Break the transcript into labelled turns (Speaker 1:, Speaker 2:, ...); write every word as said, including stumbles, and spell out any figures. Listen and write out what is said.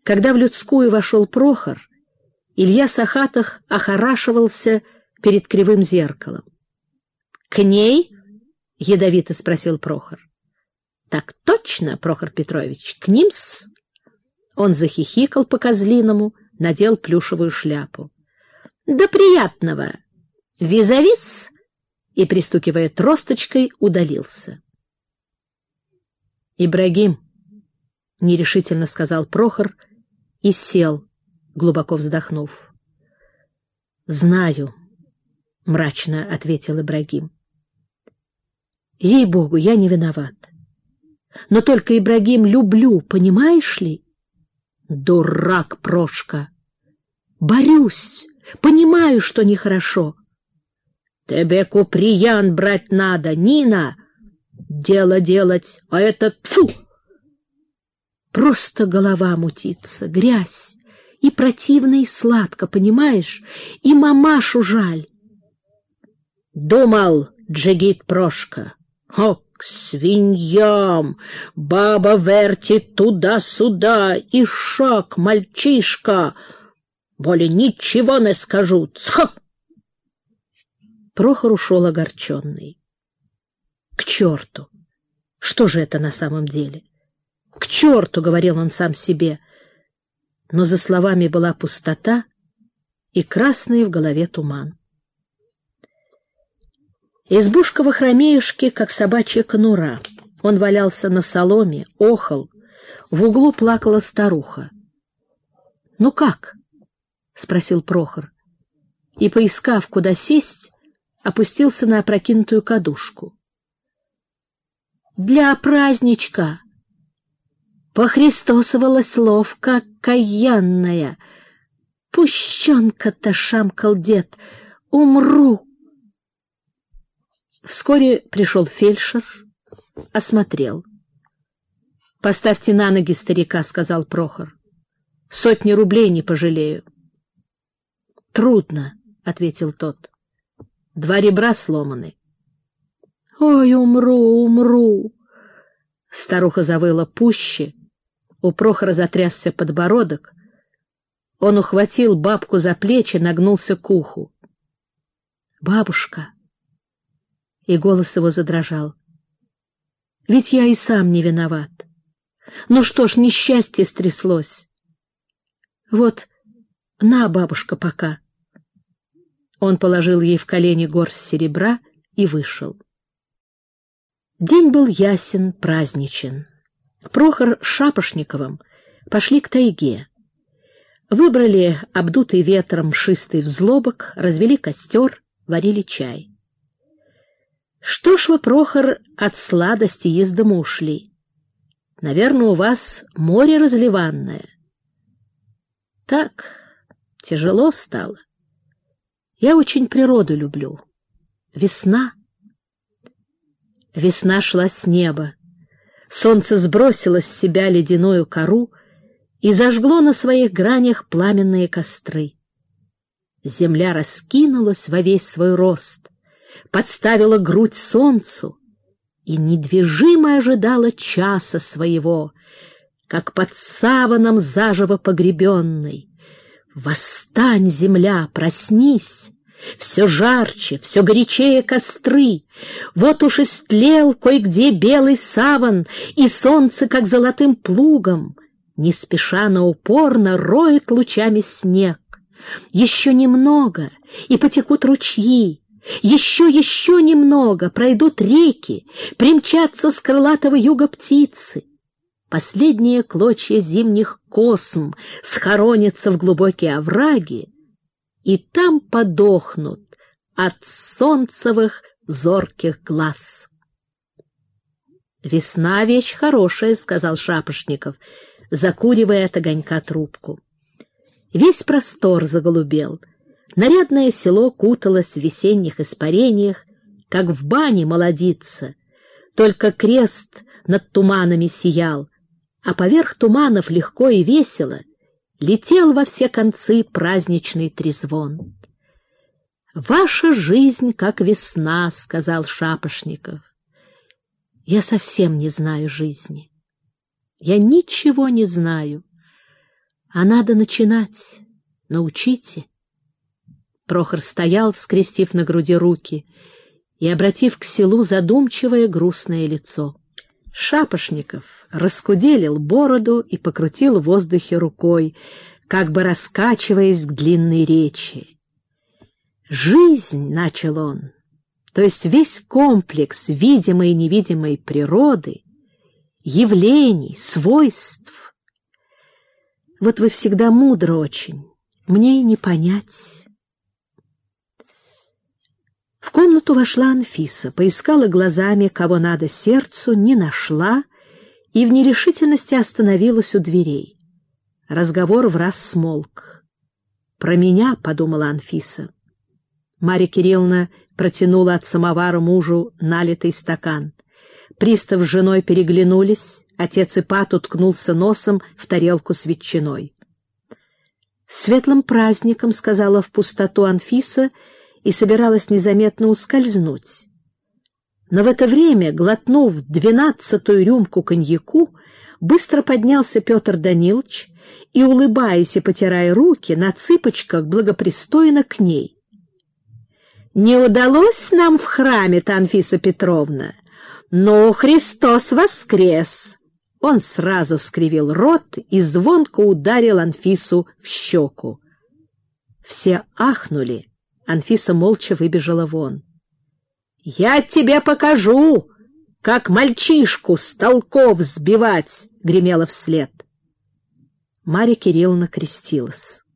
Speaker 1: Когда в людскую вошел Прохор, Илья Сахатых охорашивался перед кривым зеркалом. — К ней? — ядовито спросил Прохор. — Так точно, Прохор Петрович, к ним-с. Он захихикал по-козлиному, надел плюшевую шляпу. — Да приятного! Визавис! И, пристукивая тросточкой, удалился. — Ибрагим, — нерешительно сказал Прохор и сел, глубоко вздохнув. — Знаю, — мрачно ответил Ибрагим. — Ей-богу, я не виноват. Но только, Ибрагим, люблю, понимаешь ли? — Дурак, Прошка! Борюсь, понимаю, что нехорошо. — Тебе куприян брать надо, Нина! Дело делать, а это тьфу! Просто голова мутится, грязь, и противно, и сладко, понимаешь? И мамашу жаль. Думал, джигит Прошка. О, к свиньям! Баба вертит туда-сюда, и шаг, мальчишка! Более ничего не скажу. Цха! Прохор ушел огорченный. К черту! Что же это на самом деле? К черту, — говорил он сам себе, но за словами была пустота и красный в голове туман. Избушка в охромеюшке, как собачья конура. Он валялся на соломе, охал, в углу плакала старуха. — Ну как? — спросил Прохор, и, поискав, куда сесть, опустился на опрокинутую кадушку. — Для праздничка! Похристосовалась ловко, каянная. Пущенка-то, шамкал дед, умру. Вскоре пришел фельдшер, осмотрел. — Поставьте на ноги старика, — сказал Прохор. — Сотни рублей не пожалею. — Трудно, — ответил тот. — Два ребра сломаны. — Ой, умру, умру. Старуха завыла пуще. У Прохора затрясся подбородок. Он ухватил бабку за плечи, нагнулся к уху. — Бабушка! И голос его задрожал. — Ведь я и сам не виноват. Ну что ж, несчастье стряслось. Вот, на, бабушка, пока. Он положил ей в колени горсть серебра и вышел. День был ясен, праздничен. Прохор с Шапошниковым пошли к тайге. Выбрали обдутый ветром мшистый взлобок, развели костер, варили чай. Что ж вы, Прохор, от сладости из дому ушли? Наверное, у вас море разливанное. Так, тяжело стало. Я очень природу люблю. Весна. Весна шла с неба. Солнце сбросило с себя ледяную кору и зажгло на своих гранях пламенные костры. Земля раскинулась во весь свой рост, подставила грудь солнцу и недвижимо ожидала часа своего, как под саваном заживо погребенной. Восстань, земля, проснись! Все жарче, все горячее костры. Вот уж истлел кое-где белый саван, и солнце, как золотым плугом, не спеша, но упорно роет лучами снег. Еще немного, и потекут ручьи. Еще, еще немного, пройдут реки, примчатся с крылатого юга птицы. Последние клочья зимних косм схоронятся в глубокие овраги, и там подохнут от солнцевых зорких глаз. — Весна — вещь хорошая, — сказал Шапошников, закуривая от огонька трубку. Весь простор заголубел. Нарядное село куталось в весенних испарениях, как в бане молодится. Только крест над туманами сиял, а поверх туманов легко и весело летел во все концы праздничный трезвон. — Ваша жизнь как весна, — сказал Шапошников. — Я совсем не знаю жизни. Я ничего не знаю. А надо начинать. Научите. Прохор стоял, скрестив на груди руки и обратив к селу задумчивое грустное лицо. Шапошников раскуделил бороду и покрутил в воздухе рукой, как бы раскачиваясь к длинной речи. «Жизнь», — начал он, — то есть весь комплекс видимой и невидимой природы, явлений, свойств. Вот вы всегда мудры очень, мне и не понять». В комнату вошла Анфиса, поискала глазами, кого надо сердцу, не нашла и в нерешительности остановилась у дверей. Разговор враз смолк. «Про меня», — подумала Анфиса. Марья Кирилловна протянула от самовара мужу налитый стакан. Пристав с женой переглянулись, отец Ипат уткнулся носом в тарелку с ветчиной. «Светлым праздником», — сказала в пустоту Анфиса, и собиралась незаметно ускользнуть. Но в это время, глотнув двенадцатую рюмку коньяку, быстро поднялся Петр Данилович и, улыбаясь и потирая руки, на цыпочках благопристойно к ней. «Не удалось нам в храме-то, Анфиса Петровна? Но Христос воскрес!» Он сразу скривил рот и звонко ударил Анфису в щеку. Все ахнули. Анфиса молча выбежала вон. «Я тебе покажу, как мальчишку с толков сбивать!» — гремело вслед. Марья Кирилловна крестилась.